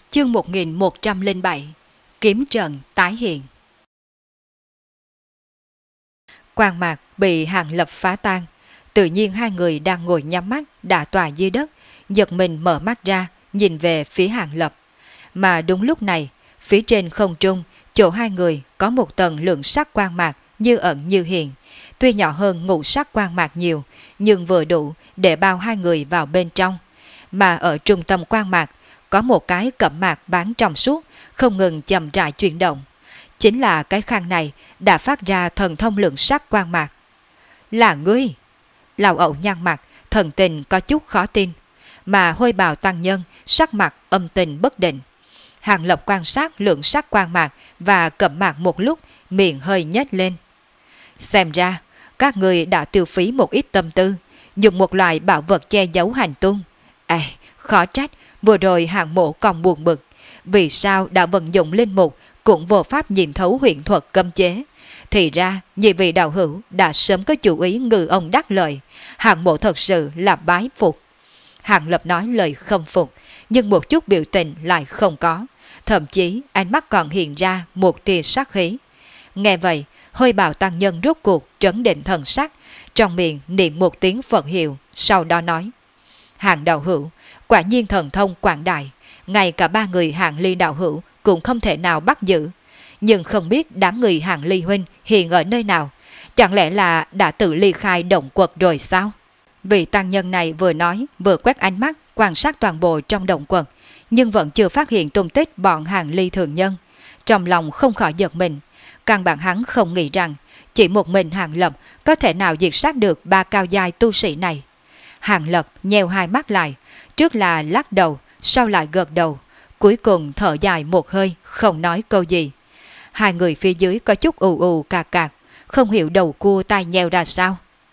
Chương 1107 Kiếm trận tái hiện. Quang mạc bị Hàng Lập phá tan. Tự nhiên hai người đang ngồi nhắm mắt đã tòa dưới đất, giật mình mở mắt ra, nhìn về phía Hàng Lập. Mà đúng lúc này, phía trên không trung, chỗ hai người có một tầng lượng sắc quang mạc như ẩn như hiện. Tuy nhỏ hơn ngũ sắc quang mạc nhiều, nhưng vừa đủ để bao hai người vào bên trong. Mà ở trung tâm quang mạc, có một cái cẩm mạc bán trong suốt, không ngừng chậm rãi chuyển động. Chính là cái khang này đã phát ra thần thông lượng sắc quang mạc. Là ngươi! Lão ẩu nhăn mặt, thần tình có chút khó tin. Mà hôi bào tăng nhân, sắc mặt âm tình bất định. Hàng Lập quan sát lượng sắc quang mạc và cẩm mạc một lúc, miệng hơi nhếch lên. Xem ra, các người đã tiêu phí một ít tâm tư, dùng một loại bảo vật che giấu hành tung. Khó trách, vừa rồi Hàng Mộ còn buồn bực. Vì sao đã vận dụng linh mục cũng vô pháp nhìn thấu huyền thuật cấm chế. Thì ra, nhị vị đạo hữu đã sớm có chủ ý ngư ông đắc lợi. Hàng Mộ thật sự là bái phục. Hàng Lập nói lời không phục, nhưng một chút biểu tình lại không có. Thậm chí ánh mắt còn hiện ra một tia sát khí. Nghe vậy, hôi bào tăng nhân rốt cuộc trấn định thần sắc, trong miệng niệm một tiếng Phật hiệu, sau đó nói: Hàng đạo hữu, quả nhiên thần thông quảng đại, ngay cả ba người Hàng Ly đạo hữu cũng không thể nào bắt giữ. Nhưng không biết đám người Hàng Ly huynh hiện ở nơi nào, chẳng lẽ là đã tự ly khai động quật rồi sao? Vị tăng nhân này vừa nói vừa quét ánh mắt quan sát toàn bộ trong động quật, nhưng vẫn chưa phát hiện tung tích bọn Hàng Ly thường nhân. Trong lòng không khỏi giật mình, căn bản hắn không nghĩ rằng chỉ một mình Hàng Lập có thể nào diệt sát được ba cao giai tu sĩ này. Hàng Lập nheo hai mắt lại, trước là lắc đầu, sau lại gật đầu, cuối cùng thở dài một hơi, không nói câu gì. Hai người phía dưới có chút ù ù cạc cạc, không hiểu đầu cua tai nheo ra sao.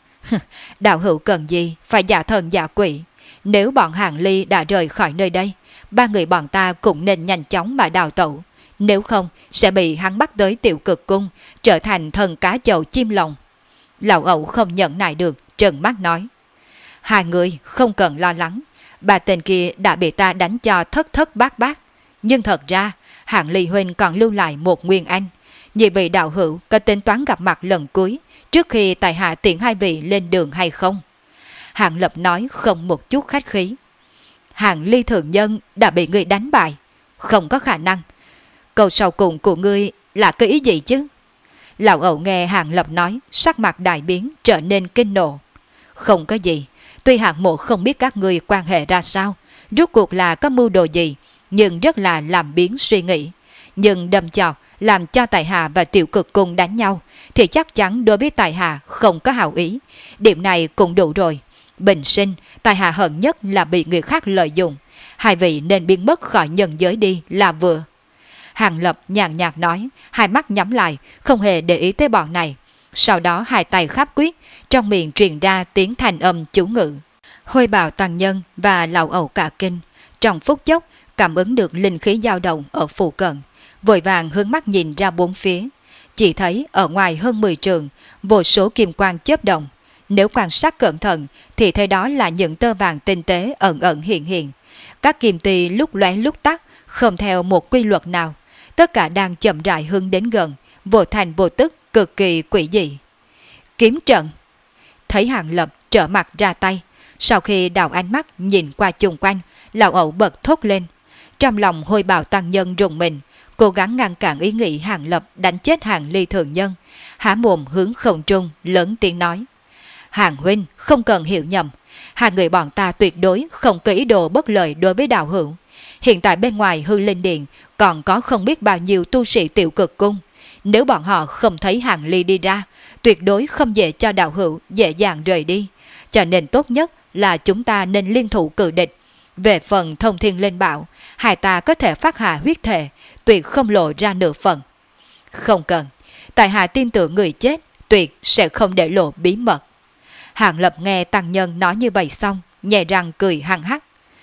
Đạo hữu cần gì phải giả thần giả quỷ. Nếu bọn Hàng Ly đã rời khỏi nơi đây, ba người bọn ta cũng nên nhanh chóng mà đào tẩu. Nếu không sẽ bị hắn bắt tới Tiểu Cực Cung, trở thành thần cá chậu chim lồng. Lão ẩu không nhẫn nại được, trừng mắt nói: Hai người không cần lo lắng, bà tên kia đã bị ta đánh cho thất thất bát bát. Nhưng thật ra Hàng Ly huynh còn lưu lại một nguyên anh. Nhị vị đạo hữu có tính toán gặp mặt lần cuối trước khi tại hạ tiễn hai vị lên đường hay không? Hàng Lập nói không một chút khách khí. Hàng Ly thường nhân đã bị người đánh bại. Không có khả năng. Câu sau cùng của ngươi là cái ý gì chứ? Lão ẩu nghe Hàng Lập nói, sắc mặt đại biến, trở nên kinh nộ. Không có gì. Tuy Hàng Mộ không biết các ngươi quan hệ ra sao, rốt cuộc là có mưu đồ gì, nhưng rất là làm biến suy nghĩ. Nhưng đâm chọc làm cho tại hạ và Tiểu Cực Cung đánh nhau thì chắc chắn đối với tại hạ không có hảo ý. Điểm này cũng đủ rồi. Bình sinh tại hạ hận nhất là bị người khác lợi dụng. Hai vị nên biến mất khỏi nhân giới đi là vừa. Hàng Lập nhàn nhạt nói, hai mắt nhắm lại, không hề để ý tới bọn này. Sau đó hai tay khắp quyết, trong miệng truyền ra tiếng thanh âm chú ngữ. Hôi bào tăng nhân và lão ẩu cả kinh, trong phút chốc cảm ứng được linh khí dao động ở phụ cận, vội vàng hướng mắt nhìn ra bốn phía. Chỉ thấy ở ngoài hơn 10 trường, vô số kim quang chớp động. Nếu quan sát cẩn thận thì thấy đó là những tơ vàng tinh tế ẩn ẩn hiện hiện. Các kim tì lúc lóe lúc tắt, không theo một quy luật nào. Tất cả đang chậm rãi hướng đến gần, vô thành vô tức, cực kỳ quỷ dị. Kiếm trận. Thấy Hàng Lập trở mặt ra tay, sau khi đào ánh mắt nhìn qua chung quanh, lão ẩu bật thốt lên. Trong lòng hôi bào tăng nhân rùng mình, cố gắng ngăn cản ý nghĩ Hàng Lập đánh chết Hàng Ly thường nhân, há mồm hướng không trung lớn tiếng nói: Hàng huynh không cần hiểu nhầm, hai người bọn ta tuyệt đối không có ý đồ bất lợi đối với đạo hữu. Hiện tại bên ngoài Hư Linh Điện còn có không biết bao nhiêu tu sĩ Tiểu Cực Cung. Nếu bọn họ không thấy Hàng Ly đi ra, tuyệt đối không dễ cho đạo hữu dễ dàng rời đi. Cho nên tốt nhất là chúng ta nên liên thủ cự địch. Về phần Thông Thiên Linh Bảo, hai ta có thể phát hạ huyết thể, tuyệt không lộ ra nửa phần. Không cần, tại hạ tin tưởng người chết tuyệt sẽ không để lộ bí mật. Hàng Lập nghe tăng nhân nói như vậy xong, nhẹ răng cười hăng hắc.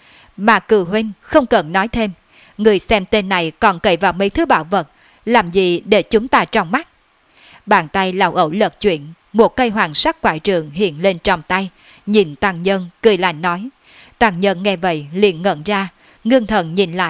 Mà Cừ huynh không cần nói thêm, người xem tên này còn cậy vào mấy thứ bảo vật, làm gì để chúng ta trong mắt. Bàn tay lão ẩu lật chuyển, một cây hoàng sắc quải trường hiện lên trong tay, nhìn tăng nhân cười lạnh nói. Tăng nhân nghe vậy liền ngẩn ra, ngưng thần nhìn lại,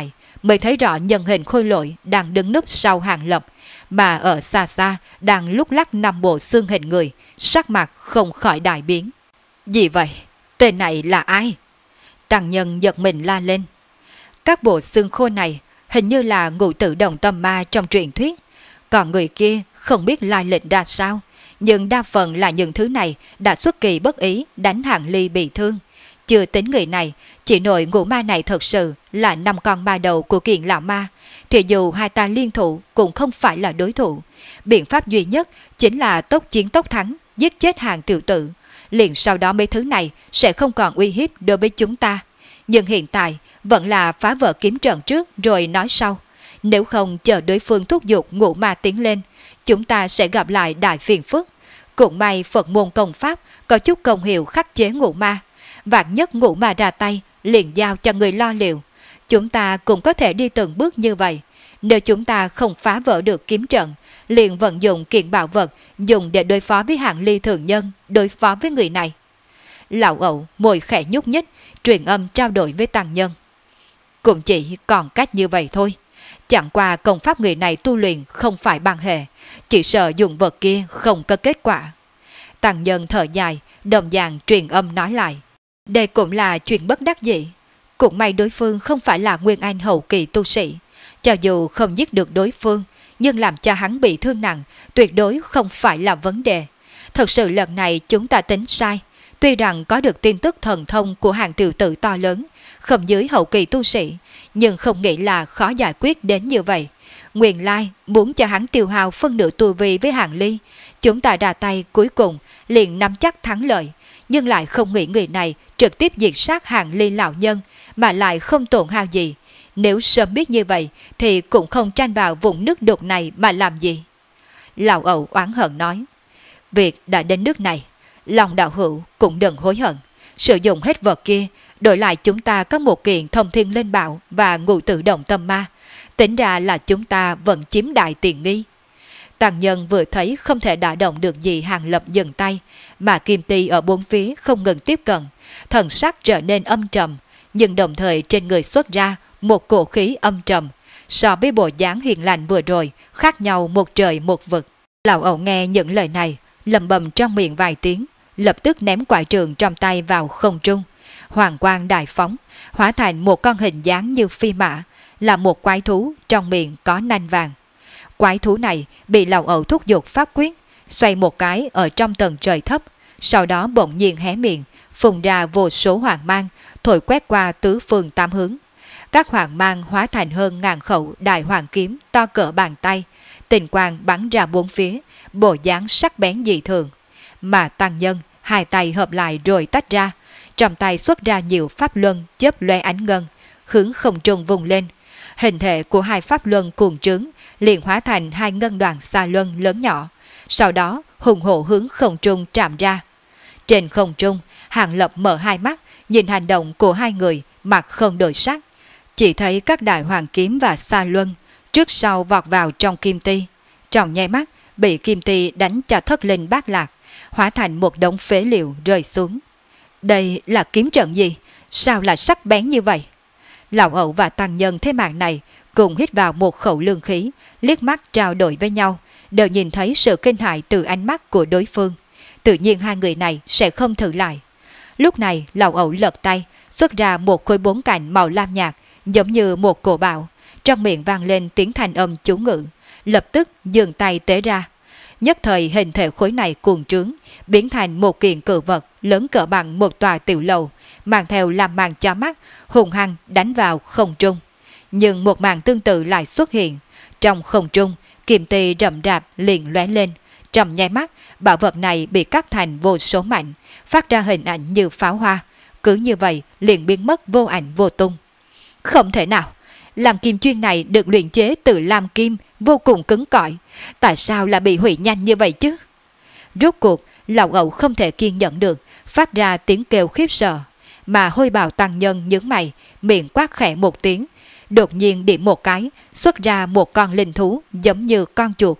mới thấy rõ nhân hình khôi lỗi đang đứng núp sau Hàng Lập, mà ở xa xa đang lúc lắc năm bộ xương hình người, sắc mặt không khỏi đại biến. Gì vậy? Tên này là ai? Tăng nhân giật mình la lên. Các bộ xương khô này hình như là ngũ tử đồng tâm ma trong truyện thuyết. Còn người kia không biết lai lịch ra sao, nhưng đa phần là những thứ này đã xuất kỳ bất ý đánh Hạng Ly bị thương. Chưa tính người này, chỉ nội ngũ ma này thật sự là 5 con ma đầu của Kiện lão ma, thì dù hai ta liên thủ cũng không phải là đối thủ. Biện pháp duy nhất chính là tốc chiến tốc thắng, giết chết Hàng tiểu tử. Liền sau đó mấy thứ này sẽ không còn uy hiếp đối với chúng ta. Nhưng hiện tại vẫn là phá vỡ kiếm trận trước rồi nói sau. Nếu không chờ đối phương thúc giục ngũ ma tiến lên, chúng ta sẽ gặp lại đại phiền phức. Cũng may Phật môn công pháp có chút công hiệu khắc chế ngũ ma. Vạn nhất ngũ ma ra tay, liền giao cho người lo liệu. Chúng ta cũng có thể đi từng bước như vậy. Nếu chúng ta không phá vỡ được kiếm trận, liền vận dụng kiện bảo vật dùng để đối phó với Hạng Ly thường nhân, đối phó với người này. Lão Ẩu môi khẽ nhúc nhích, truyền âm trao đổi với tăng nhân. Cũng chỉ còn cách như vậy thôi. Chẳng qua công pháp người này tu luyện không phải bằng hệ, chỉ sợ dùng vật kia không có kết quả. Tăng nhân thở dài, đồng dạng truyền âm nói lại. Đây cũng là chuyện bất đắc dĩ. Cũng may đối phương không phải là nguyên anh hậu kỳ tu sĩ. Cho dù không giết được đối phương, nhưng làm cho hắn bị thương nặng tuyệt đối không phải là vấn đề. Thật sự lần này chúng ta tính sai. Tuy rằng có được tin tức thần thông của Hàng tiểu tử to lớn, không dưới hậu kỳ tu sĩ, nhưng không nghĩ là khó giải quyết đến như vậy. Nguyên lai muốn cho hắn tiêu hao phân nửa tu vi với Hàng Ly, chúng ta ra tay cuối cùng liền nắm chắc thắng lợi, nhưng lại không nghĩ người này trực tiếp diệt sát Hàng Ly lão nhân mà lại không tổn hao gì. Nếu sớm biết như vậy thì cũng không tranh vào vùng nước đục này mà làm gì. Lão Ẩu oán hận nói. Việc đã đến nước này, lòng đạo hữu cũng đừng hối hận. Sử dụng hết vật kia, đổi lại chúng ta có một kiện thông thiên linh bảo và ngũ tử động tâm ma. Tính ra là chúng ta vẫn chiếm đại tiền nghi. Tăng nhân vừa thấy không thể đả động được gì Hàng Lập dừng tay, mà kim ti ở bốn phía không ngừng tiếp cận, thần sắc trở nên âm trầm, nhưng đồng thời trên người xuất ra một cổ khí âm trầm, so với bộ dáng hiền lành vừa rồi khác nhau một trời một vực. Lão Ẩu nghe những lời này, lẩm bẩm trong miệng vài tiếng, lập tức ném quải trường trong tay vào không trung. Hoàng quang đại phóng, hóa thành một con hình dáng như phi mã, là một quái thú trong miệng có nanh vàng. Quái thú này bị Lão Ẩu thúc giục pháp quyết, xoay một cái ở trong tầng trời thấp, sau đó bỗng nhiên hé miệng, phun ra vô số hoàng mang, thổi quét qua tứ phương tám hướng. Các hoàng mang hóa thành hơn ngàn khẩu đại hoàng kiếm to cỡ bàn tay, tình quang bắn ra bốn phía, bộ dáng sắc bén dị thường. Mà tăng nhân hai tay hợp lại rồi tách ra, trong tay xuất ra nhiều pháp luân chớp lóe ánh ngân, hướng không trung vùng lên. Hình thể của hai pháp luân cuồng trướng liền hóa thành hai ngân đoàn xa luân lớn nhỏ, sau đó hùng hổ hướng không trung trạm ra. Trên không trung, Hàng Lập mở hai mắt, nhìn hành động của hai người, mặt không đổi sắc. Chỉ thấy các đại hoàng kiếm và xa luân trước sau vọt vào trong kim ti, trong nháy mắt bị kim ti đánh cho thất linh bát lạc, hóa thành một đống phế liệu rơi xuống. Đây là kiếm trận gì? Sao lại sắc bén như vậy? Lão Ẩu và tăng nhân thấy màn này cùng hít vào một khẩu lương khí, liếc mắt trao đổi với nhau, đều nhìn thấy sự kinh hại từ ánh mắt của đối phương. Tự nhiên hai người này sẽ không thử lại. Lúc này Lão Ẩu lật tay, xuất ra một khối bốn cạnh màu lam nhạt, giống như một cổ bạo, trong miệng vang lên tiếng thanh âm chú ngữ, lập tức dừng tay tế ra. Nhất thời hình thể khối này cuồng trướng, biến thành một kiện cự vật lớn cỡ bằng một tòa tiểu lầu, mang theo làm màn cho mắt, hùng hăng đánh vào không trung. Nhưng một màn tương tự lại xuất hiện. Trong không trung, kim ti rậm rạp liền lóe lên. Trong nháy mắt, bảo vật này bị cắt thành vô số mảnh, phát ra hình ảnh như pháo hoa. Cứ như vậy liền biến mất vô ảnh vô tung. Không thể nào! Làm kim chuyên này được luyện chế từ lam kim, vô cùng cứng cỏi. Tại sao lại bị hủy nhanh như vậy chứ? Rốt cuộc, Lão Ẩu không thể kiên nhẫn được, phát ra tiếng kêu khiếp sợ. Mà Hôi Bào tăng nhân nhướng mày, miệng quát khẽ một tiếng, đột nhiên điểm một cái, xuất ra một con linh thú giống như con chuột.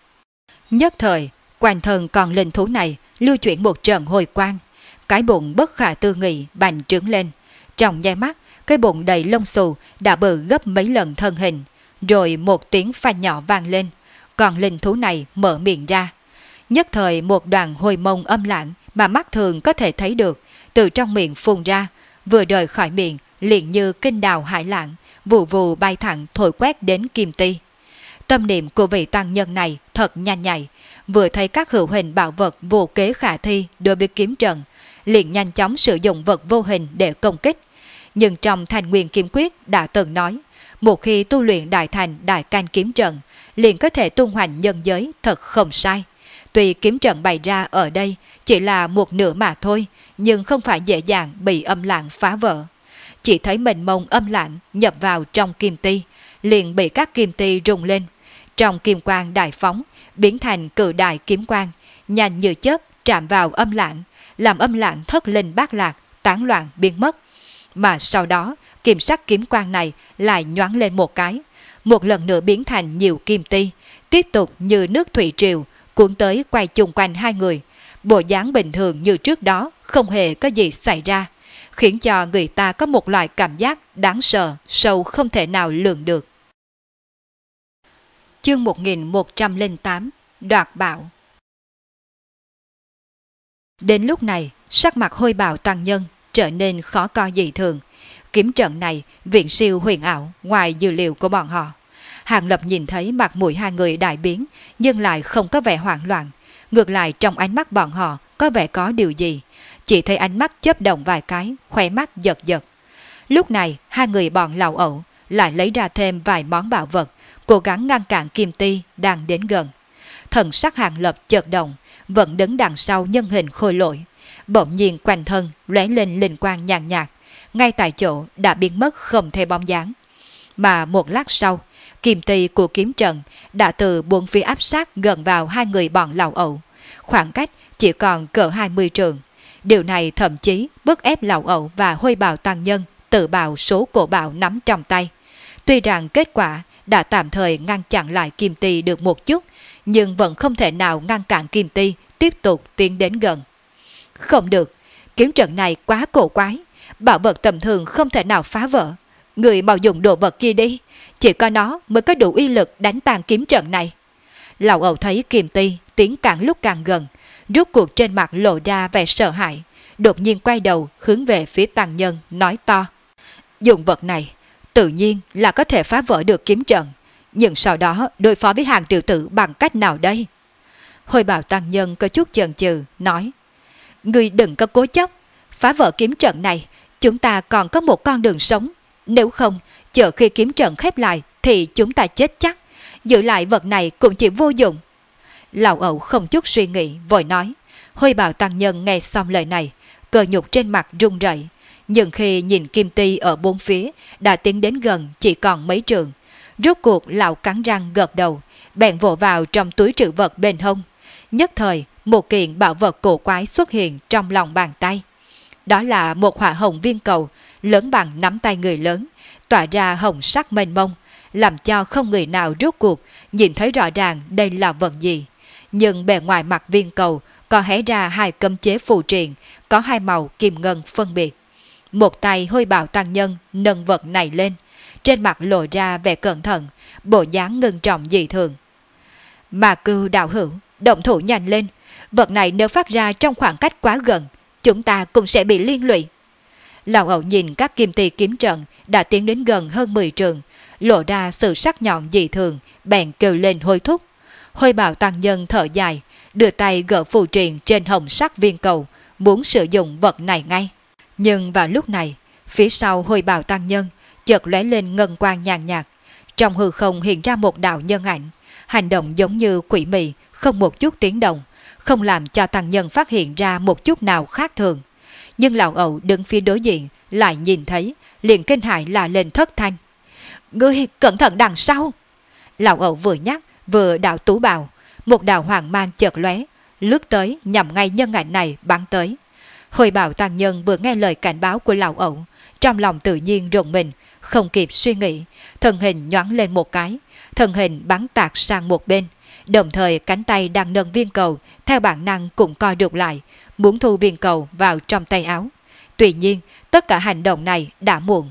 Nhất thời, quanh thân con linh thú này lưu chuyển một trận hồi quang, cái bụng bất khả tư nghị bành trướng lên. Trong nháy mắt, cái bụng đầy lông xù đã bự gấp mấy lần thân hình, rồi một tiếng phanh nhỏ vang lên, còn linh thú này mở miệng ra. Nhất thời một đoàn hôi mông âm lãng mà mắt thường có thể thấy được, từ trong miệng phun ra, vừa rời khỏi miệng liền như kinh đào hải lãng, vù vù bay thẳng thổi quét đến Kim Ti. Tâm niệm của vị tăng nhân này thật nhanh nhạy, vừa thấy các hữu hình bảo vật vô kế khả thi đối với kiếm trận, liền nhanh chóng sử dụng vật vô hình để công kích. Nhưng trong Thành Nguyên Kiếm Quyết đã từng nói, một khi tu luyện đại thành đại canh kiếm trận, liền có thể tung hoành nhân giới thật không sai. Tuy kiếm trận bày ra ở đây chỉ là một nửa mà thôi, nhưng không phải dễ dàng bị âm lãng phá vỡ. Chỉ thấy mênh mông âm lãng nhập vào trong kim ti, liền bị các kim ti rung lên. Trong kim quang đại phóng, biến thành cự đại kiếm quang, nhanh như chớp chạm vào âm lãng, làm âm lãng thất linh bát lạc, tán loạn biến mất. Mà sau đó, kim sắc kiếm quang này lại nhoáng lên một cái, một lần nữa biến thành nhiều kim ti, tiếp tục như nước thủy triều, cuốn tới quay chung quanh hai người. Bộ dáng bình thường như trước đó, không hề có gì xảy ra, khiến cho người ta có một loại cảm giác đáng sợ, sâu không thể nào lường được. Chương 1108 Đoạt Bảo. Đến lúc này, sắc mặt Hôi Bào tăng nhân trở nên khó coi dị thường. Kiếm trận này viện siêu huyền ảo ngoài dữ liệu của bọn họ. Hàng Lập nhìn thấy mặt mũi hai người đại biến, nhưng lại không có vẻ hoảng loạn. Ngược lại trong ánh mắt bọn họ có vẻ có điều gì. Chỉ thấy ánh mắt chớp động vài cái, khóe mắt giật giật. Lúc này hai người bọn Lão Ẩu lại lấy ra thêm vài món bảo vật, cố gắng ngăn cản Kim Ti đang đến gần. Thần sắc Hàng Lập chợt động, vẫn đứng đằng sau nhân hình khôi lỗi. Bỗng nhiên quanh thân lóe lên linh quang nhàn nhạt, ngay tại chỗ đã biến mất không thể bóng dáng. Mà một lát sau, kim ti của kiếm trận đã từ bốn phía áp sát gần vào hai người bọn Lão Ẩu, khoảng cách chỉ còn cỡ 20 trượng. Điều này thậm chí bức ép Lão Ẩu và Hôi Bào tăng nhân tự bào số cổ bảo nắm trong tay. Tuy rằng kết quả đã tạm thời ngăn chặn lại kim ti được một chút, nhưng vẫn không thể nào ngăn cản kim ti tiếp tục tiến đến gần. Không được, kiếm trận này quá cổ quái, bảo vật tầm thường không thể nào phá vỡ. Người mau dùng đồ vật kia đi, chỉ có nó mới có đủ uy lực đánh tan kiếm trận này. Lão Ẩu thấy kim ti tiến càng lúc càng gần, rốt cuộc trên mặt lộ ra vẻ sợ hãi, đột nhiên quay đầu hướng về phía tăng nhân nói to: dùng vật này tự nhiên là có thể phá vỡ được kiếm trận, nhưng sau đó đối phó với Hàng tiểu tử bằng cách nào đây? Hôi Bào tăng nhân có chút chần chừ nói: người đừng có cố chấp, phá vỡ kiếm trận này chúng ta còn có một con đường sống, nếu không chờ khi kiếm trận khép lại thì chúng ta chết chắc, giữ lại vật này cũng chỉ vô dụng. Lão Ẩu không chút suy nghĩ vội nói. Hôi Bào tăng nhân nghe xong lời này, cơ nhục trên mặt run rẩy, nhưng khi nhìn kim ti ở bốn phía đã tiến đến gần chỉ còn mấy trượng, rốt cuộc lão cắn răng gật đầu, bèn vỗ vào trong túi trữ vật bên hông. Nhất thời một kiện bảo vật cổ quái xuất hiện trong lòng bàn tay. Đó là một hỏa hồng viên cầu lớn bằng nắm tay người lớn, tỏa ra hồng sắc mênh mông, làm cho không người nào rốt cuộc nhìn thấy rõ ràng đây là vật gì. Nhưng bề ngoài mặt viên cầu có hé ra hai cấm chế phù triện, có hai màu kim ngân phân biệt. Một tay Hôi Bào tăng nhân nâng vật này lên, trên mặt lộ ra vẻ cẩn thận, bộ dáng ngưng trọng dị thường. Mà Cưu đạo hữu, động thủ nhanh lên, vật này nếu phát ra trong khoảng cách quá gần, chúng ta cũng sẽ bị liên lụy. Lão Ẩu nhìn các kim ti kiếm trận đã tiến đến gần hơn 10 trượng, lộ ra sự sắc nhọn dị thường, bèn kêu lên hối thúc. Hôi Bào tăng nhân thở dài, đưa tay gỡ phù triện trên hồng sắc viên cầu, muốn sử dụng vật này ngay. Nhưng vào lúc này, phía sau Hôi Bào tăng nhân chợt lóe lên ngân quang nhàn nhạt, trong hư không hiện ra một đạo nhân ảnh, hành động giống như quỷ mị, không một chút tiếng động, không làm cho tăng nhân phát hiện ra một chút nào khác thường. Nhưng Lão Ẩu đứng phía đối diện lại nhìn thấy, liền kinh hãi la lên thất thanh: ngươi cẩn thận đằng sau! Lão Ẩu vừa nhắc vừa đạo tú bào, một đạo hoàng mang chợt lóe, lướt tới nhằm ngay nhân ảnh này bắn tới. Hôi Bào tăng nhân vừa nghe lời cảnh báo của Lão Ẩu, trong lòng tự nhiên rùng mình, không kịp suy nghĩ, thân hình nhoáng lên một cái, thân hình bắn tạc sang một bên, đồng thời cánh tay đang nâng viên cầu theo bản năng cũng co rụt lại, muốn thu viên cầu vào trong tay áo. Tuy nhiên tất cả hành động này đã muộn.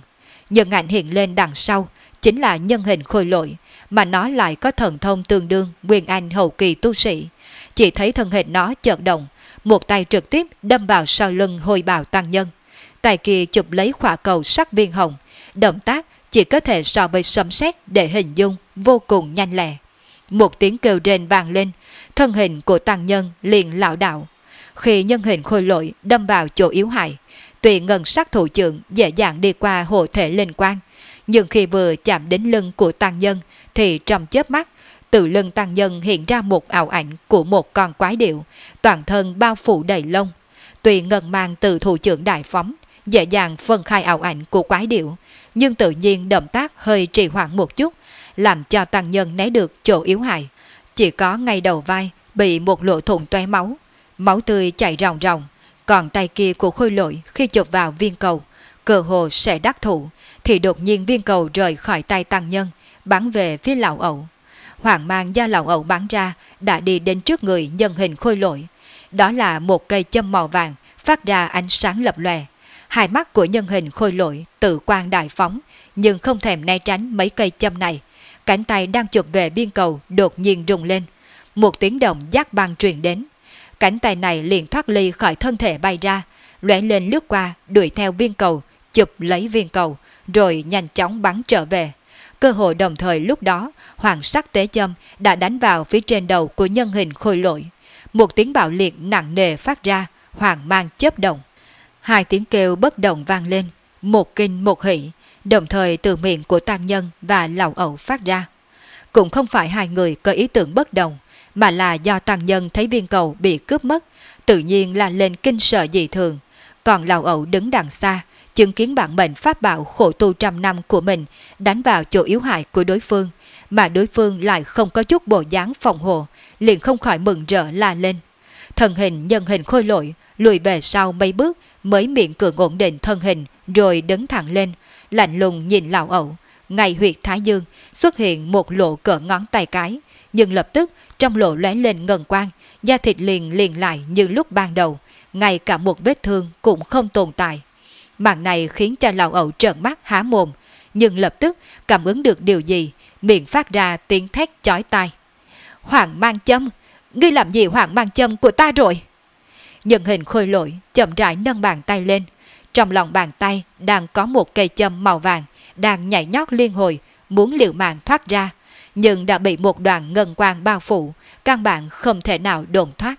nhân ảnh hiện lên đằng sau chính là nhân hình khôi lỗi, mà nó lại có thần thông tương đương nguyên anh hậu kỳ tu sĩ. Chỉ thấy thân hình nó chợt động, một tay trực tiếp đâm vào sau lưng Hôi Bào tăng nhân, tay kia chụp lấy khỏa cầu sắc viên hồng, động tác chỉ có thể so với sấm sét để hình dung, vô cùng nhanh lẹ. Một tiếng kêu rên vang lên, thân hình của tăng nhân liền lảo đảo. Khi nhân hình khôi lỗi đâm vào chỗ yếu hại, tuy ngân sắc thủ trưởng dễ dàng đi qua hộ thể linh quang, nhưng khi vừa chạm đến lưng của tăng nhân thì trong chớp mắt, từ lưng tăng nhân hiện ra một ảo ảnh của một con quái điểu, toàn thân bao phủ đầy lông. Tuy ngân mang từ thủ trưởng đại phóng, dễ dàng phân khai ảo ảnh của quái điểu, nhưng tự nhiên động tác hơi trì hoãn một chút, làm cho tăng nhân né được chỗ yếu hại. Chỉ có ngay đầu vai bị một lỗ thủng tóe máu, máu tươi chảy ròng ròng, còn tay kia của khôi lỗi khi chụp vào viên cầu, cơ hồ sẽ đắc thủ, thì đột nhiên viên cầu rời khỏi tay tăng nhân, bắn về phía lão ẩu. Hoàng mang do lão ẩu bắn ra đã đi đến trước người nhân hình khôi lỗi. Đó là một cây châm màu vàng phát ra ánh sáng lập lòe. Hai mắt của nhân hình khôi lỗi tự quang đại phóng, nhưng không thèm né tránh mấy cây châm này. Cánh tay đang chụp về viên cầu đột nhiên rung lên. Một tiếng động giác băng truyền đến. Cánh tay này liền thoát ly khỏi thân thể bay ra, lóe lên lướt qua, đuổi theo viên cầu, chụp lấy viên cầu, rồi nhanh chóng bắn trở về. Cơ hội đồng thời lúc đó, hoàng sắc tế châm đã đánh vào phía trên đầu của nhân hình khôi lỗi. Một tiếng bạo liệt nặng nề phát ra, hoàng mang chớp động. Hai tiếng kêu bất động vang lên, một kinh một hỷ, đồng thời từ miệng của tăng nhân và lão ẩu phát ra. Cũng không phải hai người có ý tưởng bất đồng, mà là do tăng nhân thấy viên cầu bị cướp mất, tự nhiên là lên kinh sợ dị thường. Còn lão ẩu đứng đằng xa, chứng kiến bản mệnh pháp bảo khổ tu trăm năm của mình đánh vào chỗ yếu hại của đối phương, mà đối phương lại không có chút bộ dáng phòng hộ, liền không khỏi mừng rỡ la lên. Thân hình nhân hình khôi lỗi lùi về sau mấy bước mới miệng cường ổn định thân hình, rồi đứng thẳng lên, lạnh lùng nhìn lão ẩu. Ngay huyệt thái dương xuất hiện một lỗ cỡ ngón tay cái, nhưng lập tức trong lỗ lóe lên ngân quang, da thịt liền lại như lúc ban đầu, ngay cả một vết thương cũng không tồn tại. Màn này khiến cho lão ẩu trợn mắt há mồm, nhưng lập tức cảm ứng được điều gì, miệng phát ra tiếng thét chói tai. Hoàng mang châm, ngươi làm gì hoàng mang châm của ta rồi? Nhân hình khôi lỗi chậm rãi nâng bàn tay lên, trong lòng bàn tay đang có một cây châm màu vàng đang nhảy nhót liên hồi, muốn liều mạng thoát ra, nhưng đã bị một đoàn ngân quang bao phủ, căn bản không thể nào đồn thoát.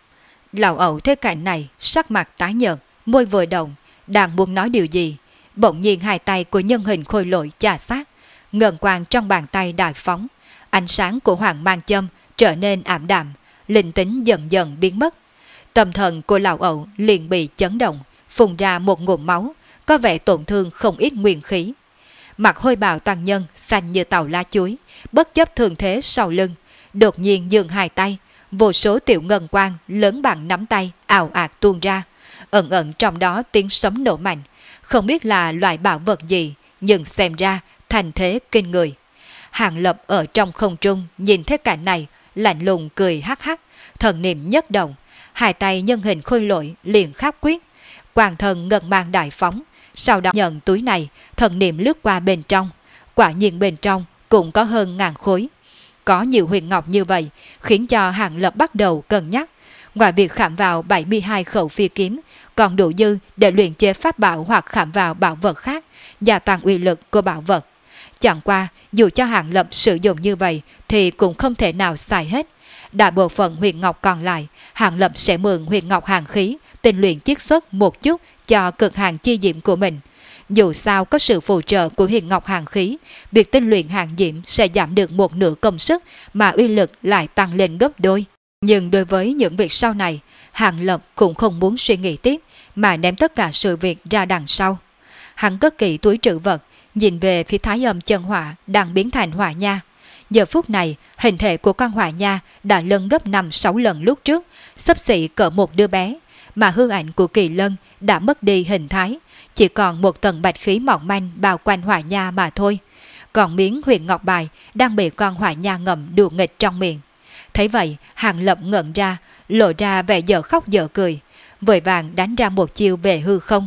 Lão ẩu thấy cảnh này, sắc mặt tái nhợt, môi vừa động, đang muốn nói điều gì, bỗng nhiên hai tay của nhân hình khôi lỗi chà sát, ngân quang trong bàn tay đại phóng, ánh sáng của hoàng mang châm trở nên ảm đạm, linh tính dần dần biến mất. Tâm thần của lão ẩu liền bị chấn động, phun ra một ngụm máu, có vẻ tổn thương không ít nguyên khí. Mặt Hôi Bào tăng nhân xanh như tàu lá chuối, bất chấp thường thế sau lưng, đột nhiên giương hai tay, vô số tiểu ngân quang lớn bằng nắm tay ào ạt tuôn ra, ẩn ẩn trong đó tiếng sấm nổ mạnh, không biết là loại bảo vật gì, nhưng xem ra thành thế kinh người. Hàng Lập ở trong không trung nhìn thấy cảnh này, lạnh lùng cười hắc hắc, thần niệm nhất động, hai tay nhân hình khôi lỗi liền khắc quyết, toàn thân ngân mang đại phóng. Sau đó nhận túi này, thần niệm lướt qua bên trong, quả nhiên bên trong cũng có hơn 1000 khối. Có nhiều huyền ngọc như vậy khiến cho Hàng Lập bắt đầu cân nhắc, ngoài việc khảm vào 72 khẩu phi kiếm, còn đủ dư để luyện chế pháp bảo hoặc khảm vào bảo vật khác, gia tăng uy lực của bảo vật. Chẳng qua, dù cho Hàng Lập sử dụng như vậy thì cũng không thể nào xài hết. Đại bộ phận huyền ngọc còn lại, Hàng Lập sẽ mượn huyền ngọc hàng khí, tinh luyện chiết xuất một chút cho cực hàng chi diệm của mình. Dù sao có sự phù trợ của huyền ngọc hàng khí, việc tinh luyện hàng diệm sẽ giảm được một nửa công sức mà uy lực lại tăng lên gấp đôi. Nhưng đối với những việc sau này, Hàng Lập cũng không muốn suy nghĩ tiếp mà ném tất cả sự việc ra đằng sau. Hắn cất kỹ túi trữ vật, nhìn về phía Thái Âm chân hỏa đang biến thành hỏa nha. Giờ phút này, hình thể của con hỏa nha đã lân gấp 5-6 lần lúc trước, xấp xỉ cỡ một đứa bé, mà hư ảnh của Kỳ Lân đã mất đi hình thái, chỉ còn một tầng bạch khí mỏng manh bao quanh hỏa nha mà thôi. Còn miếng huyền ngọc bài đang bị con hỏa nha ngậm đùa nghịch trong miệng. Thấy vậy, Hàng Lập ngẩn ra, lộ ra vẻ dở khóc dở cười, vội vàng đánh ra một chiêu về hư không.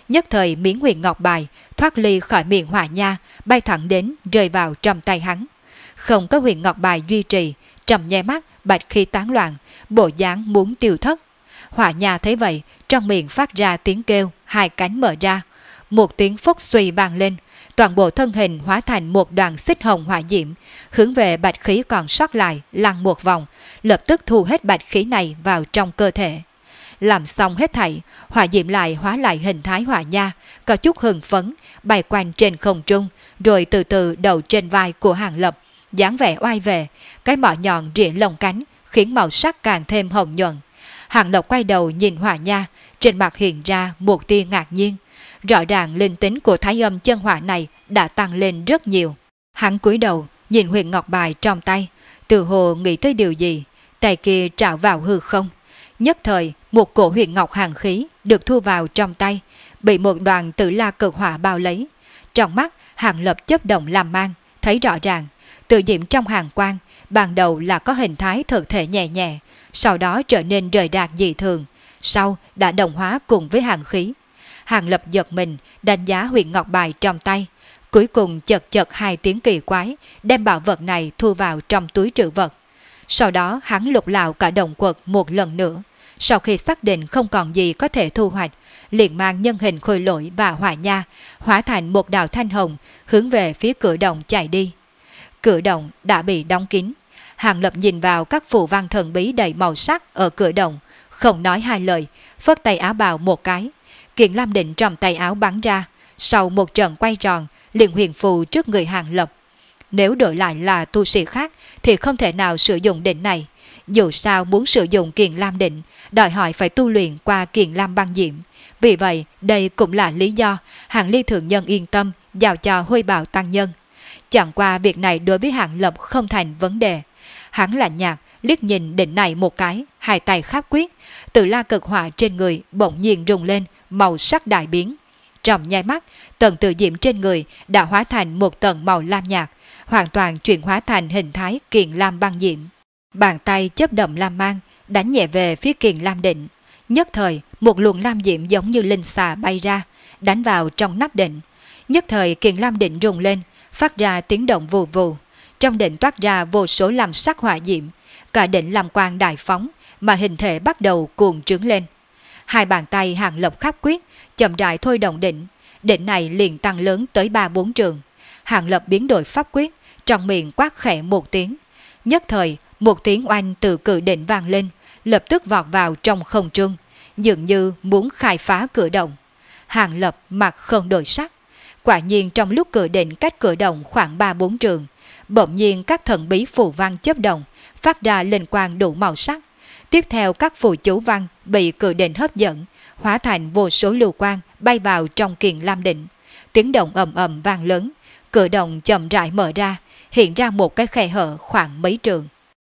Nhất thời miếng huyền ngọc bài thoát ly khỏi miệng Hỏa Nha, bay thẳng đến rơi vào trong tay hắn. Không có huyền ngọc bài duy trì, trầm nháy mắt bạch khí tán loạn, bộ dáng muốn tiêu thất. Hỏa Nha thấy vậy, trong miệng phát ra tiếng kêu, hai cánh mở ra, một tiếng phốc suy vang lên, toàn bộ thân hình hóa thành một đoàn xích hồng hỏa diễm, hướng về bạch khí còn sót lại lăn một vòng, lập tức thu hết bạch khí này vào trong cơ thể. Làm xong hết thảy, hỏa diễm lại hóa lại hình thái Hỏa Nha, có chút hưng phấn, bay quanh trên không trung, rồi từ từ đầu trên vai của Hàng Lập, dáng vẻ oai vệ, cái mỏ nhọn rỉa lông cánh, khiến màu sắc càng thêm hồng nhuận. Hàng Lập quay đầu nhìn Hỏa Nha, trên mặt hiện ra một tia ngạc nhiên. Rõ ràng linh tính của thái âm chân hỏa này đã tăng lên rất nhiều. Hắn cúi đầu nhìn huyền ngọc bài trong tay, từ hồ nghĩ tới điều gì, tay kia trào vào hư không. Nhất thời, một cổ huyền ngọc hàn khí được thu vào trong tay, bị một đoàn tử la cực hỏa bao lấy. Trong mắt, Hàng Lập chớp động làm mang, thấy rõ ràng, tự diễm trong hàng quang, ban đầu là có hình thái thực thể nhẹ nhẹ, sau đó trở nên rời rạc dị thường, sau đã đồng hóa cùng với hàn khí. Hàng Lập giật mình, đánh giá huyền ngọc bài trong tay, cuối cùng chật chật hai tiếng kỳ quái, đem bảo vật này thu vào trong túi trữ vật. Sau đó hắn lục lạo cả động quật một lần nữa, sau khi xác định không còn gì có thể thu hoạch, liền mang nhân hình Khôi Lỗi và Hỏa Nha hóa thành một đạo thanh hồng, hướng về phía cửa động chạy đi. Cửa động đã bị đóng kín. Hàng Lập nhìn vào các phù văn thần bí đầy màu sắc ở cửa động, không nói hai lời, phất tay áo bào một cái. Kiện lam định trong tay áo bắn ra, sau một trận quay tròn, liền huyền phù trước người Hàng Lập. Nếu đổi lại là tu sĩ khác thì không thể nào sử dụng định này. Dù sao muốn sử dụng kiền lam định, đòi hỏi phải tu luyện qua kiền lam băng diễm. Vì vậy, đây cũng là lý do Hàng Ly Thượng Nhân yên tâm giao cho Huy Bảo Tăng Nhân. Chẳng qua việc này đối với Hàng Lập không thành vấn đề. Hắn lạnh nhạt liếc nhìn định này một cái, hai tay khắp quyết, Tử La cực hỏa trên người bỗng nhiên rung lên, màu sắc đại biến. Trong nháy mắt, tầng tự diễm trên người đã hóa thành một tầng màu lam nhạt, hoàn toàn chuyển hóa thành hình thái kiền lam băng diễm. Bàn tay chớp động lam mang, đánh nhẹ về phía kiền lam định. Nhất thời, một luồng lam diễm giống như linh xà bay ra, đánh vào trong nắp định. Nhất thời kiền lam định rung lên, phát ra tiếng động vù vù. Trong định toát ra vô số lam sắc hỏa diễm, cả định làm quang đại phóng, mà hình thể bắt đầu cuồng trướng lên. Hai bàn tay Hàng Lập khắp quyết, chậm rãi thôi động định. Định này liền tăng lớn tới 3-4 trường. Hàng Lập biến đổi pháp quyết, trong miệng quát khẽ một tiếng. Nhất thời, một tiếng oanh từ cự định vang lên, lập tức vọt vào trong không trung, dường như muốn khai phá cửa động. Hàng Lập mặt không đổi sắc. Quả nhiên trong lúc cự định cách cửa động khoảng 3-4 trường, bỗng nhiên các thần bí phù văn chớp động, phát ra linh quang đủ màu sắc. Tiếp theo các phù chú văn bị cự định hấp dẫn, hóa thành vô số lưu quang bay vào trong kiền lam định. Tiếng động ầm ầm vang lớn, cửa động chậm rãi mở ra, hiện ra một cái khe hở khoảng mấy trường.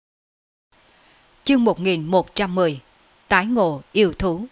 Chương 1110 Tái ngộ yêu thú.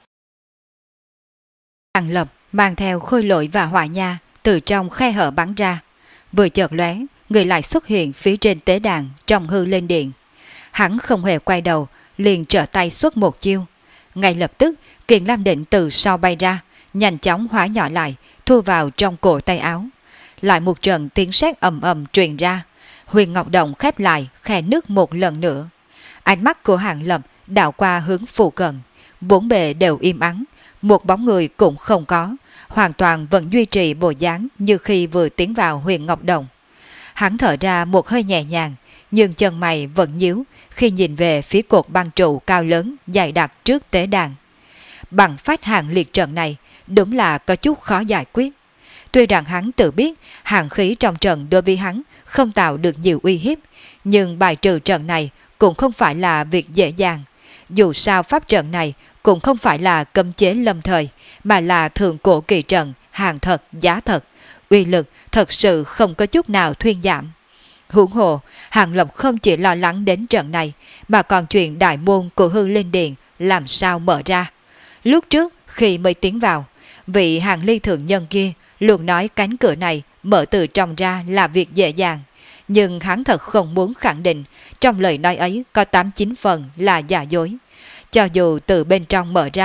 Hàng Lập mang theo Khôi Lỗi và Hỏa Nha từ trong khe hở bắn ra, vừa chợt lóe, người lại xuất hiện phía trên tế đàn trong hư lên điện. Hắn không hề quay đầu, liền trở tay xuất một chiêu. Ngay lập tức, kiền lam định từ sau bay ra, nhanh chóng hóa nhỏ lại, thu vào trong cổ tay áo. Lại một trận tiếng sét ầm ầm truyền ra, huyền ngọc động khép lại, khe nứt một lần nữa. Ánh mắt của Hàng Lập đảo qua hướng phụ cận, bốn bề đều im ắng, một bóng người cũng không có, hoàn toàn vẫn duy trì bộ dáng như khi vừa tiến vào huyền ngọc động. Hắn thở ra một hơi nhẹ nhàng, nhưng chân mày vẫn nhíu khi nhìn về phía cột băng trụ cao lớn dày đặc trước tế đàn. Bằng phách hàng liệt trận này đúng là có chút khó giải quyết. Tuy rằng hắn tự biết hàng khí trong trận đối với hắn không tạo được nhiều uy hiếp, nhưng bài trừ trận này cũng không phải là việc dễ dàng. Dù sao pháp trận này cũng không phải là cấm chế lâm thời, mà là thượng cổ kỳ trận, hàng thật, giá thật. Uy lực thật sự không có chút nào thuyên giảm. Huống hồ, Hàng Lập không chỉ lo lắng đến trận này, mà còn chuyện đại môn của hư linh điện làm sao mở ra. Lúc trước, khi mới tiến vào, vị Hàng Ly thượng nhân kia luôn nói cánh cửa này mở từ trong ra là việc dễ dàng. Nhưng hắn thật không muốn khẳng định trong lời nói ấy có 8-9 phần là giả dối. Cho dù từ bên trong mở ra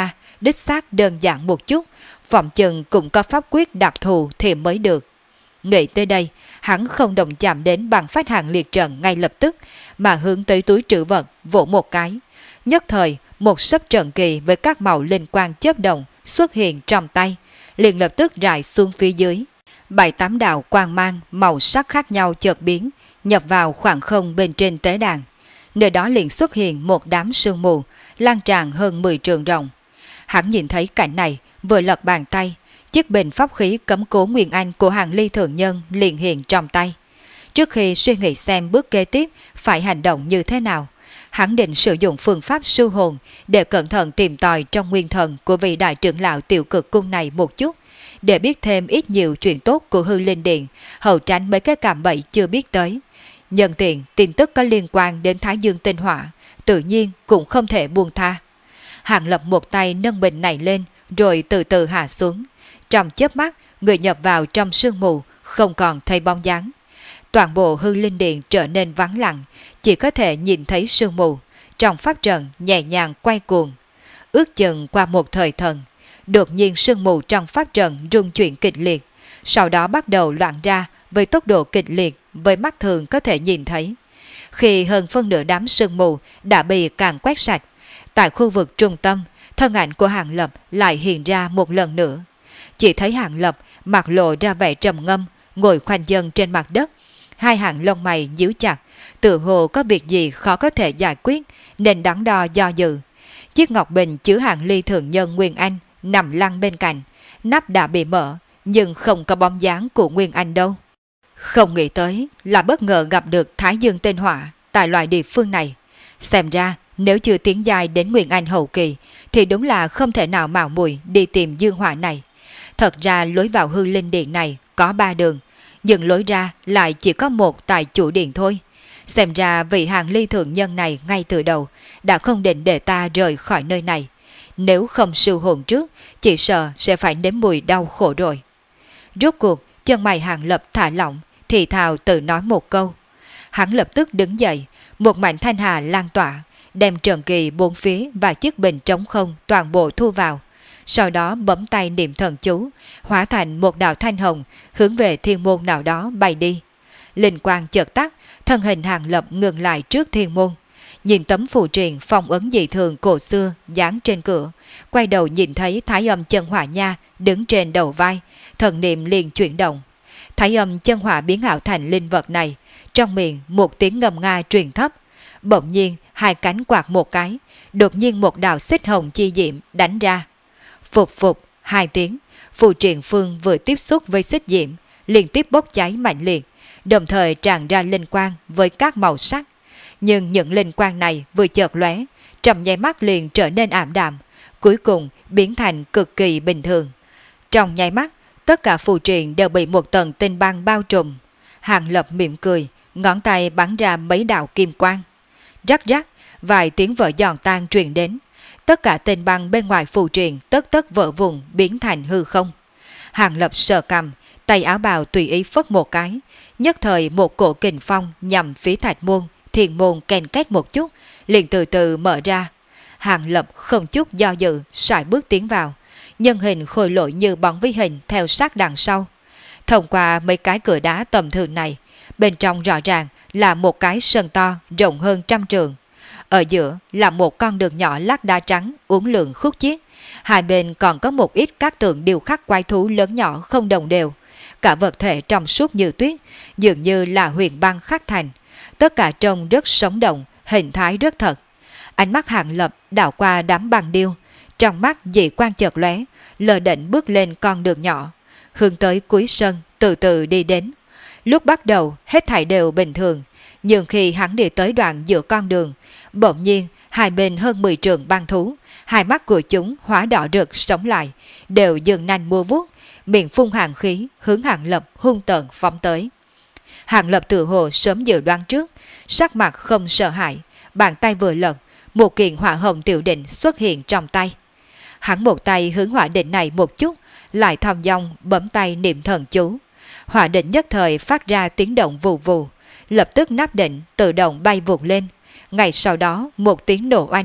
đích xác đơn giản một chút, phòng chừng cũng có pháp quyết đặc thù thì mới được. Nghĩ tới đây, hắn không động chạm đến bằng phách hàng liệt trận ngay lập tức, mà hướng tới túi trữ vật vỗ một cái. Nhất thời, một sấp trận kỳ với các màu linh quang chớp động xuất hiện trong tay, liền lập tức rải xuống phía dưới. 7-8 đạo quang mang màu sắc khác nhau chợt biến, nhập vào khoảng không bên trên tế đàn. Nơi đó liền xuất hiện một đám sương mù, lan tràn hơn 10 trượng rộng. Hắn nhìn thấy cảnh này, vừa lật bàn tay, chiếc bình pháp khí cấm cố Nguyên Anh của Hàng Ly thượng nhân liền hiện trong tay. Trước khi suy nghĩ xem bước kế tiếp phải hành động như thế nào, hắn định sử dụng phương pháp sưu hồn để cẩn thận tìm tòi trong nguyên thần của vị đại trưởng lão Tiểu Cực Cung này một chút, để biết thêm ít nhiều chuyện tốt của Hư Linh Điện, hậu tránh mấy cái cạm bẫy chưa biết tới. Nhân tiện tin tức có liên quan đến Thái Dương tinh hỏa, tự nhiên cũng không thể buông tha. Hàng Lập một tay nâng bình này lên, rồi từ từ hạ xuống. Trong chớp mắt, người nhập vào trong sương mù, không còn thấy bóng dáng. Toàn bộ Hư Linh Điện trở nên vắng lặng, chỉ có thể nhìn thấy sương mù. Trong pháp trận nhẹ nhàng quay cuồng. Ước chừng qua một thời thần, đột nhiên sương mù trong pháp trận rung chuyển kịch liệt, sau đó bắt đầu loạn ra với tốc độ kịch liệt với mắt thường có thể nhìn thấy. Khi hơn phân nửa đám sương mù đã bị càn quét sạch, tại khu vực trung tâm, thân ảnh của Hàng Lập lại hiện ra một lần nữa. Chỉ thấy Hàng Lập mặt lộ ra vẻ trầm ngâm, ngồi khoanh chân trên mặt đất, hai hàng lông mày nhíu chặt, tự hồ có việc gì khó có thể giải quyết nên đắn đo do dự. Chiếc ngọc bình chứa Hàng Ly thượng nhân Nguyên Anh nằm lăn bên cạnh, nắp đã bị mở, nhưng không có bóng dáng của Nguyên Anh đâu. Không nghĩ tới là bất ngờ gặp được Thái Dương tinh hỏa tại loại địa phương này. Xem ra nếu chưa tiến dài đến Nguyên Anh hậu kỳ thì đúng là không thể nào mạo muội đi tìm dương hỏa này. Thật ra lối vào Hư Linh Điện này có 3 đường, nhưng lối ra lại chỉ có một tại chủ điện thôi. Xem ra vị Hàng Ly thượng nhân này ngay từ đầu đã không định để ta rời khỏi nơi này. Nếu không sưu hồn trước, chỉ sợ sẽ phải nếm mùi đau khổ rồi. Rốt cuộc, chân mày Hàng Lập thả lỏng, thì thào tự nói một câu. Hắn lập tức đứng dậy, một mảnh thanh hà lan tỏa, đem trận kỳ bốn phía và chiếc bình trống không toàn bộ thu vào. Sau đó bấm tay niệm thần chú, hóa thành một đạo thanh hồng hướng về thiên môn nào đó bay đi. Linh quang chợt tắt, thân hình Hàng Lập ngừng lại trước thiên môn. Nhìn tấm phù triện phong ấn dị thường cổ xưa dán trên cửa, quay đầu nhìn thấy Thái Âm chân hỏa nha đứng trên đầu vai, thần niệm liền chuyển động. Thái Âm chân hỏa biến ảo thành linh vật này, trong miệng một tiếng ngâm nga truyền thấp. Bỗng nhiên hai cánh quạt một cái, đột nhiên một đạo xích hồng chi diệm đánh ra. Phục phục hai tiếng, phù triện phương vừa tiếp xúc với xích diệm, liên tiếp bốc cháy mạnh liệt, đồng thời tràn ra linh quang với các màu sắc. Nhưng những linh quang này vừa chợt lóe, trong nháy mắt liền trở nên ảm đạm, cuối cùng biến thành cực kỳ bình thường. Trong nháy mắt, tất cả phù triện đều bị một tầng tinh băng bao trùm. Hàng Lập mỉm cười, ngón tay bắn ra mấy đạo kim quang. Rắc rắc, vài tiếng vỡ giòn tan truyền đến. Tất cả tinh băng bên ngoài phù triện tất tất vỡ vụn biến thành hư không. Hàng Lập sờ cằm, tay áo bào tùy ý phất một cái, nhất thời một cổ kình phong nhằm phía thạch môn, thiền môn ken két một chút, liền từ từ mở ra. Hàng Lập không chút do dự, sải bước tiến vào, nhân hình khôi lỗi như bóng vi hình theo sát đằng sau. Thông qua mấy cái cửa đá tầm thường này, bên trong rõ ràng là một cái sân to rộng hơn 100 trượng. Ở giữa là một con đường nhỏ lát đá trắng uốn lượn khúc chiết, hai bên còn có một ít các tượng điêu khắc quái thú lớn nhỏ không đồng đều. Cả vật thể trong suốt như tuyết, dường như là huyền băng khắc thành. Tất cả trông rất sống động, hình thái rất thật. Ánh mắt Hàng Lập đảo qua đám băng điêu, trong mắt dị quan chợt lóe, lờ đễnh bước lên con đường nhỏ, hướng tới cuối sân từ từ đi đến. Lúc bắt đầu hết thảy đều bình thường, nhưng khi hắn đi tới đoạn giữa con đường, bỗng nhiên hai bên hơn 10 trượng băng thú, hai mắt của chúng hóa đỏ rực sống lại, đều dừng nanh mua vuốt, miệng phun hàng khí hướng Hàng Lập hung tợn phóng tới. Hàng Lập tự hồ sớm dự đoán trước, sắc mặt không sợ hãi, bàn tay vừa lật, một kiện hỏa hồng tiểu định xuất hiện trong tay. Hắn một tay hướng hỏa định này một chút, lại thong dong bấm tay niệm thần chú. Hỏa định nhất thời phát ra tiếng động vù vù, lập tức nắp định tự động bay vụt lên. Ngay sau đó một tiếng nổ oanh,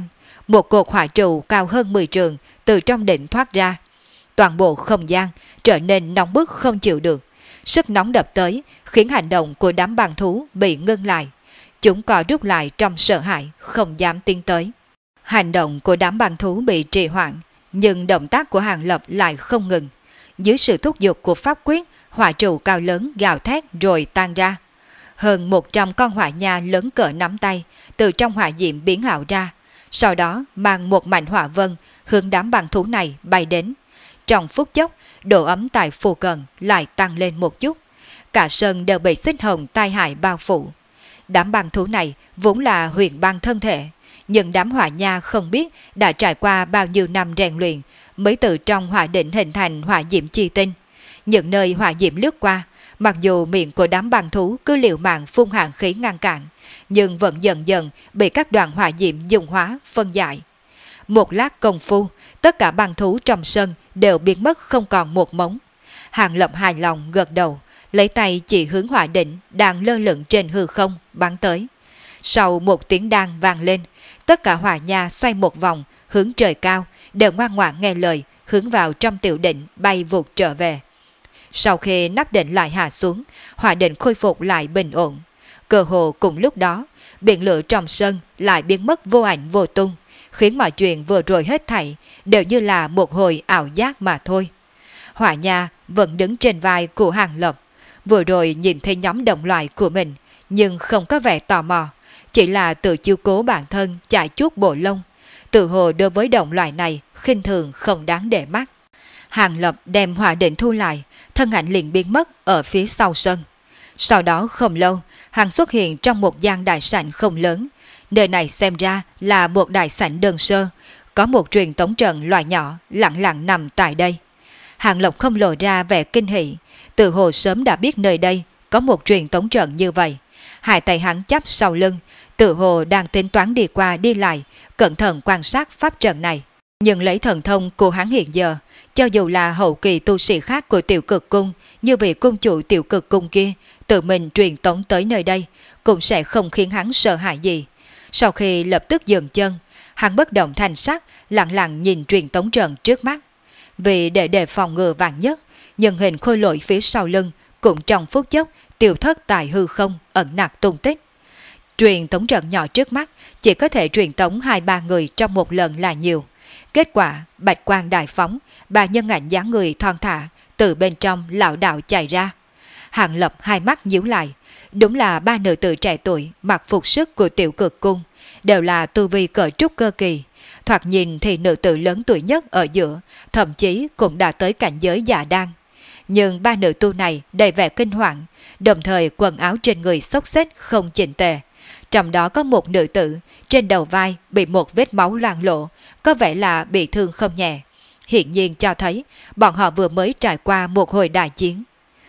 một cột hỏa trụ cao hơn 10 trượng từ trong đỉnh thoát ra. Toàn bộ không gian trở nên nóng bức không chịu được. Sức nóng đập tới khiến hành động của đám băng thú bị ngưng lại. Chúng co rút lại trong sợ hãi, không dám tiến tới. Hành động của đám băng thú bị trì hoãn, nhưng động tác của Hàng Lập lại không ngừng. Dưới sự thúc giục của pháp quyết, hỏa trụ cao lớn gào thét rồi tan ra. Hơn 100 con hỏa nha lớn cỡ nắm tay từ trong hỏa diệm biến ảo ra, sau đó mang một mảnh hỏa vân hướng đám băng thú này bay đến. Trong phút chốc, độ ấm tại phù cận lại tăng lên một chút. Cả sân đều bị xích hồng tai hại bao phủ. Đám băng thú này vốn là huyền băng thân thể, nhưng đám hỏa nha không biết đã trải qua bao nhiêu năm rèn luyện mới từ trong hỏa đỉnh hình thành hỏa diệm chi tinh. Những nơi hỏa diệm lướt qua, mặc dù miệng của đám băng thú cứ liều mạng phun hàn khí ngăn cản, nhưng vẫn dần dần bị các đoàn hỏa diệm dung hóa, phân giải. Một lát công phu, tất cả băng thú trong sân đều biến mất không còn một mống. Hàng Lập hài lòng gật đầu, lấy tay chỉ hướng hỏa đỉnh đang lơ lửng trên hư không bắn tới. Sau một tiếng đan vang lên, tất cả hỏa nha xoay một vòng hướng trời cao, đều ngoan ngoãn nghe lời hướng vào trong tiểu đỉnh bay vụt trở về. Sau khi nắp đỉnh lại hạ xuống, hỏa đỉnh khôi phục lại bình ổn. Cơ hồ cùng lúc đó, biển lửa trong sân lại biến mất vô ảnh vô tung, khiến mọi chuyện vừa rồi hết thảy đều như là một hồi ảo giác mà thôi. Hỏa nha vẫn đứng trên vai của Hàng Lập, vừa rồi nhìn thấy nhóm đồng loại của mình, nhưng không có vẻ tò mò, chỉ là tự chiếu cố bản thân chạy chuốt bộ lông. Tự hồ đối với đồng loại này khinh thường không đáng để mắt. Hàng Lập đem hỏa đỉnh thu lại, thân ảnh liền biến mất ở phía sau sân. Sau đó không lâu, hắn xuất hiện trong một gian đại sảnh không lớn. Nơi này xem ra là một đại sảnh đơn sơ, có một truyền tống trận loại nhỏ lặng lặng nằm tại đây. Hàng Lập không lộ ra vẻ kinh hỉ, từ hồ sớm đã biết nơi đây có một truyền tống trận như vậy. Hai tay hắn chắp sau lưng, tự hồ đang tính toán đi qua đi lại, cẩn thận quan sát pháp trận này. Nhưng lấy thần thông của hắn hiện giờ, cho dù là hậu kỳ tu sĩ khác của Tiểu Cực Cung, như vị cung chủ Tiểu Cực Cung kia, tự mình truyền tống tới nơi đây, cũng sẽ không khiến hắn sợ hãi gì. Sau khi lập tức dừng chân, hắn bất động thanh sắc, lặng lặng nhìn truyền tống trận trước mắt. Vì để đề phòng ngừa vạn nhất, nhân hình khôi lỗi phía sau lưng cũng trong phút chốc tiêu thất tại hư không, ẩn nặc tung tích. Truyền tống trận nhỏ trước mắt chỉ có thể truyền tống 2-3 người trong một lần là nhiều. Kết quả bạch quang đại phóng, ba nhân ảnh dáng người thon thả từ bên trong lão đạo chạy ra. Hàng Lập hai mắt nhíu lại, đúng là ba nữ tử trẻ tuổi mặc phục sức của Tiểu Cực Cung, đều là tu vi cỡ trúc cơ kỳ. Thoạt nhìn thì nữ tử lớn tuổi nhất ở giữa, thậm chí cũng đã tới cảnh giới già đan. Nhưng ba nữ tu này đầy vẻ kinh hoàng, đồng thời quần áo trên người xốc xếch không chỉnh tề. Trong đó có một nữ tử, trên đầu vai bị một vết máu loang lổ, có vẻ là bị thương không nhẹ. Hiển nhiên cho thấy bọn họ vừa mới trải qua một hồi đại chiến.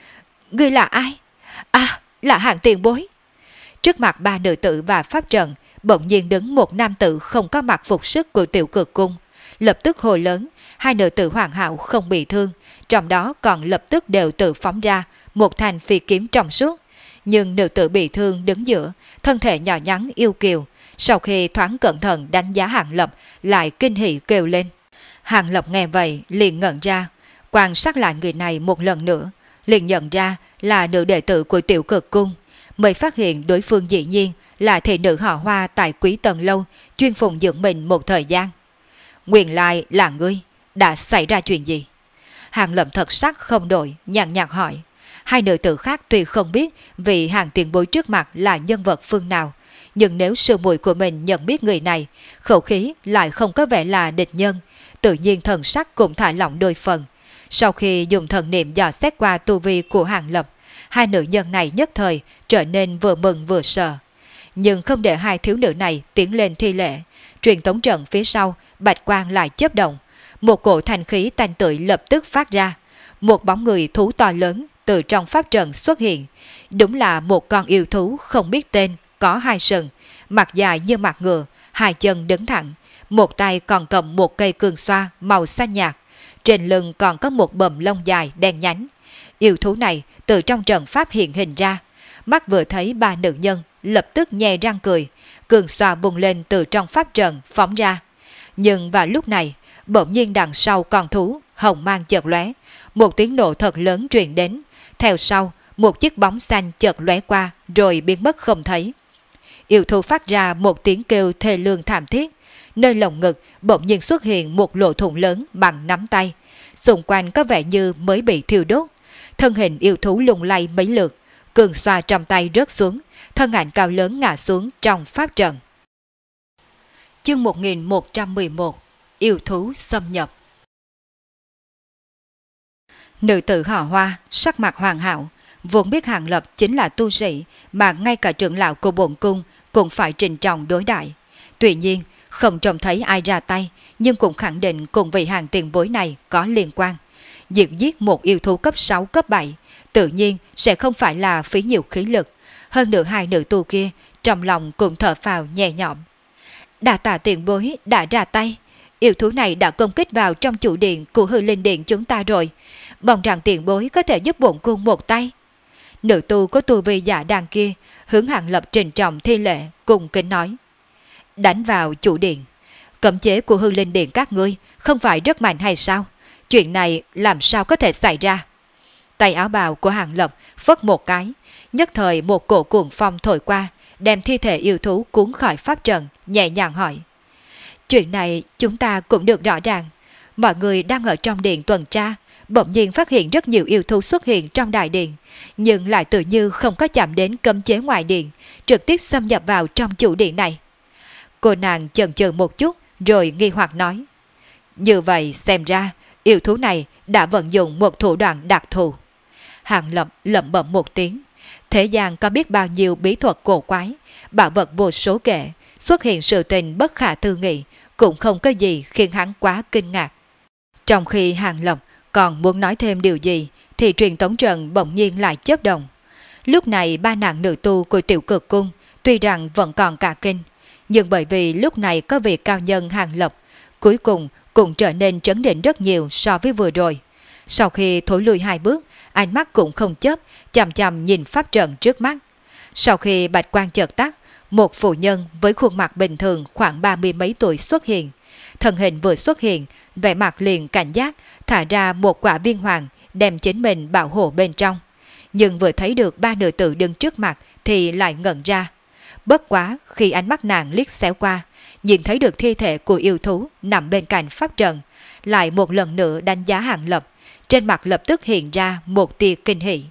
Ngươi là ai? À, là Hạng tiền bối. Trước mặt ba nữ tử và pháp trận, bỗng nhiên đứng một nam tử không có mặc phục sức của Tiểu Cực Cung. Lập tức hồ lớn, hai nữ tử hoàn hảo không bị thương, trong đó còn lập tức đều tự phóng ra một thanh phi kiếm trong suốt. Nhưng nữ tử bị thương đứng giữa, thân thể nhỏ nhắn yêu kiều, sau khi thoáng cẩn thận đánh giá Hàng Lập lại kinh hỉ kêu lên. Hàng Lập nghe vậy liền ngẩn ra, quan sát lại người này một lần nữa, liền nhận ra là nữ đệ tử của Tiểu Cực Cung, mới phát hiện đối phương dĩ nhiên là thị nữ họ Hoa tại Quý Tần Lâu, chuyên phụng dưỡng mình một thời gian. Nguyên lai là ngươi, đã xảy ra chuyện gì? Hàng Lập thật sắc không đổi, nhàn nhạt hỏi. Hai nữ tử khác tuy không biết vì Hàng tiền bối trước mặt là nhân vật phương nào, nhưng nếu sư muội của mình nhận biết người này, khẩu khí lại không có vẻ là địch nhân, tự nhiên thần sắc cũng thả lỏng đôi phần. Sau khi dùng thần niệm dò xét qua tu vi của Hàng Lập, hai nữ nhân này nhất thời trở nên vừa mừng vừa sợ. Nhưng không để hai thiếu nữ này tiến lên thi lễ, truyền tống trận phía sau bạch quang lại chớp động, một cổ thanh khí tanh tưởi lập tức phát ra, một bóng người thú to lớn từ trong pháp trận xuất hiện. Đúng là một con yêu thú không biết tên, có hai sừng, mặt dài như mặt ngựa, hai chân đứng thẳng, một tay còn cầm một cây cương xoa màu xanh nhạt, trên lưng còn có một bầm lông dài đen nhánh. Yêu thú này từ trong trận pháp hiện hình ra, mắt vừa thấy ba nữ nhân lập tức nhe răng cười, cương xoa bùng lên từ trong pháp trận phóng ra. Nhưng vào lúc này, bỗng nhiên đằng sau con thú, hồng mang chợt lóe, một tiếng nổ thật lớn truyền đến, theo sau, một chiếc bóng xanh chợt lóe qua rồi biến mất không thấy. Yêu thú phát ra một tiếng kêu thê lương thảm thiết, nơi lồng ngực bỗng nhiên xuất hiện một lỗ thủng lớn bằng nắm tay, xung quanh có vẻ như mới bị thiêu đốt. Thân hình yêu thú lung lay mấy lượt, cường xoa trong tay rớt xuống, thân ảnh cao lớn ngã xuống trong pháp trận. Chương 1111 Yêu thú xâm nhập. Nữ tử họ Hoa, sắc mặt hoàn hảo, vốn biết Hàng Lập chính là tu sĩ mà ngay cả trưởng lão của bổn cung cũng phải trịnh trọng đối đãi. Tuy nhiên, không trông thấy ai ra tay, nhưng cũng khẳng định cùng vị hàng tiền bối này có liên quan. Giết một yêu thú cấp 6, cấp 7, tự nhiên sẽ không phải là phí nhiều khí lực. Hơn nữa hai nữ tu kia, trong lòng cũng thở phào nhẹ nhõm. Đà tạ tiền bối đã ra tay, yêu thú này đã công kích vào trong chủ điện của Hư Linh Điện chúng ta rồi. Mong rằng tiền bối có thể giúp bổn cung một tay. Nữ tu có tu vi giả đàn kia hướng Hàng Lập trình trọng thi lễ cùng kính nói. Đánh vào chủ điện, cấm chế của Hư Linh Điện các ngươi không phải rất mạnh hay sao? Chuyện này làm sao có thể xảy ra? Tay áo bào của Hàng Lập phất một cái, nhất thời một cổ cuồng phong thổi qua, đem thi thể yêu thú cuốn khỏi pháp trận, nhẹ nhàng hỏi. Chuyện này chúng ta cũng được rõ ràng. Mọi người đang ở trong điện tuần tra, bỗng nhiên phát hiện rất nhiều yêu thú xuất hiện trong đại điện, nhưng lại tự như không có chạm đến cấm chế ngoài điện, trực tiếp xâm nhập vào trong chủ điện này. Cô nàng chần chừ một chút rồi nghi hoặc nói. Như vậy xem ra yêu thú này đã vận dụng một thủ đoạn đặc thù. Hàng Lập lẩm bẩm một tiếng. Thế gian có biết bao nhiêu bí thuật cổ quái, bảo vật vô số kể, xuất hiện sự tình bất khả tư nghị, cũng không có gì khiến hắn quá kinh ngạc. Trong khi Hàng Lập còn muốn nói thêm điều gì thì truyền tống trận bỗng nhiên lại chớp động. Lúc này ba nàng nữ tu của Tiểu Cực Cung tuy rằng vẫn còn cả kinh, nhưng bởi vì lúc này có vị cao nhân Hàng Lập, cuối cùng cũng trở nên trấn định rất nhiều so với vừa rồi. Sau khi thối lui 2 bước, ánh mắt cũng không chớp, chằm chằm nhìn pháp trận trước mắt. Sau khi bạch quang chợt tắt, một phụ nhân với khuôn mặt bình thường khoảng 30 mấy tuổi xuất hiện. Thân hình vừa xuất hiện, vẻ mặt liền cảnh giác, thả ra một quả viên hoàng, đem chính mình bảo hộ bên trong. Nhưng vừa thấy được ba nữ tử đứng trước mặt thì lại ngẩn ra. Bất quá khi ánh mắt nàng liếc xéo qua, nhìn thấy được thi thể của yêu thú nằm bên cạnh pháp trận, lại một lần nữa đánh giá Hàng Lập, trên mặt lập tức hiện ra một tia kinh hỉ.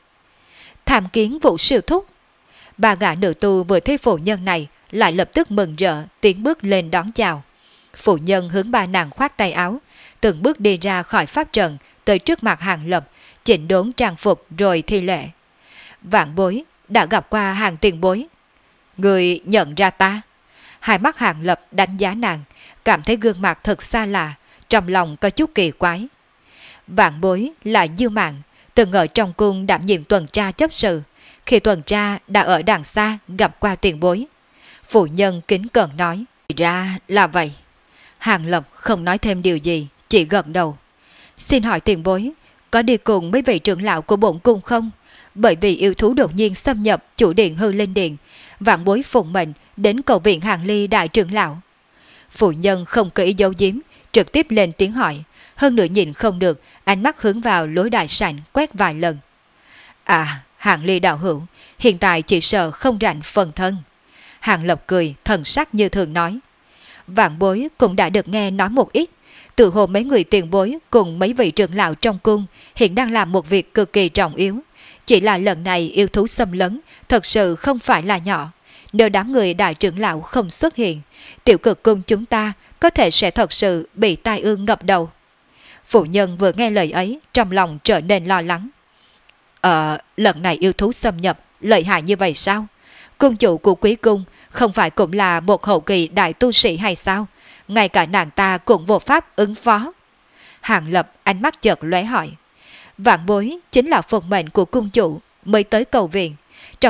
Tham kiến Vũ sư thúc. Ba gã nữ tu vừa thấy phụ nhân này lại lập tức mừng rỡ tiến bước lên đón chào. Phụ nhân hướng ba nàng khoát tay áo, từng bước đi ra khỏi pháp trận tới trước mặt Hàng Lập, chỉnh đốn trang phục rồi thi lễ. Vạn bối đã gặp qua Hàng tiền bối. Người nhận ra ta? Hai mắt Hàng Lập đánh giá nàng, cảm thấy gương mặt thật xa lạ, trong lòng có chút kỳ quái. Vạn bối là Dư Mạn, từng ở trong cung đảm nhiệm tuần tra chấp sự, khi tuần tra đã ở đằng xa gặp qua tiền bối. Phụ nhân kính cẩn nói. Ra là vậy. Hàng Lập không nói thêm điều gì, chỉ gật đầu. Xin hỏi tiền bối, có đi cùng mấy vị trưởng lão của bổn cung không? Bởi vì yêu thú đột nhiên xâm nhập chủ điện Hư Linh Điện, vạn bối phụng mệnh đến cầu viện Hàng Ly đại trưởng lão. Phụ nhân không có ý giấu giếm, trực tiếp lên tiếng hỏi, hơn nữa nhìn không được, ánh mắt hướng vào lối đại sảnh quét vài lần. À, Hàng Ly đạo hữu, hiện tại chỉ sợ không rảnh phần thân. Hàng Lập cười, thần sắc như thường nói. Vạn bối cũng đã được nghe nói một ít, từ hồ mấy người tiền bối cùng mấy vị trưởng lão trong cung hiện đang làm một việc cực kỳ trọng yếu. Chỉ là lần này yêu thú xâm lấn thật sự không phải là nhỏ. Nếu đám người đại trưởng lão không xuất hiện, Tiểu Cực Cung chúng ta có thể sẽ thật sự bị tai ương ngập đầu. Phụ nhân vừa nghe lời ấy, trong lòng trở nên lo lắng. Lần này yêu thú xâm nhập lợi hại như vậy sao? Cung chủ của quý cung không phải cũng là một hậu kỳ đại tu sĩ hay sao? Ngay cả nàng ta cũng vô pháp ứng phó. Hàng Lập ánh mắt chợt lóe hỏi. Vạn bối chính là phụng mệnh của cung chủ mới tới cầu viện.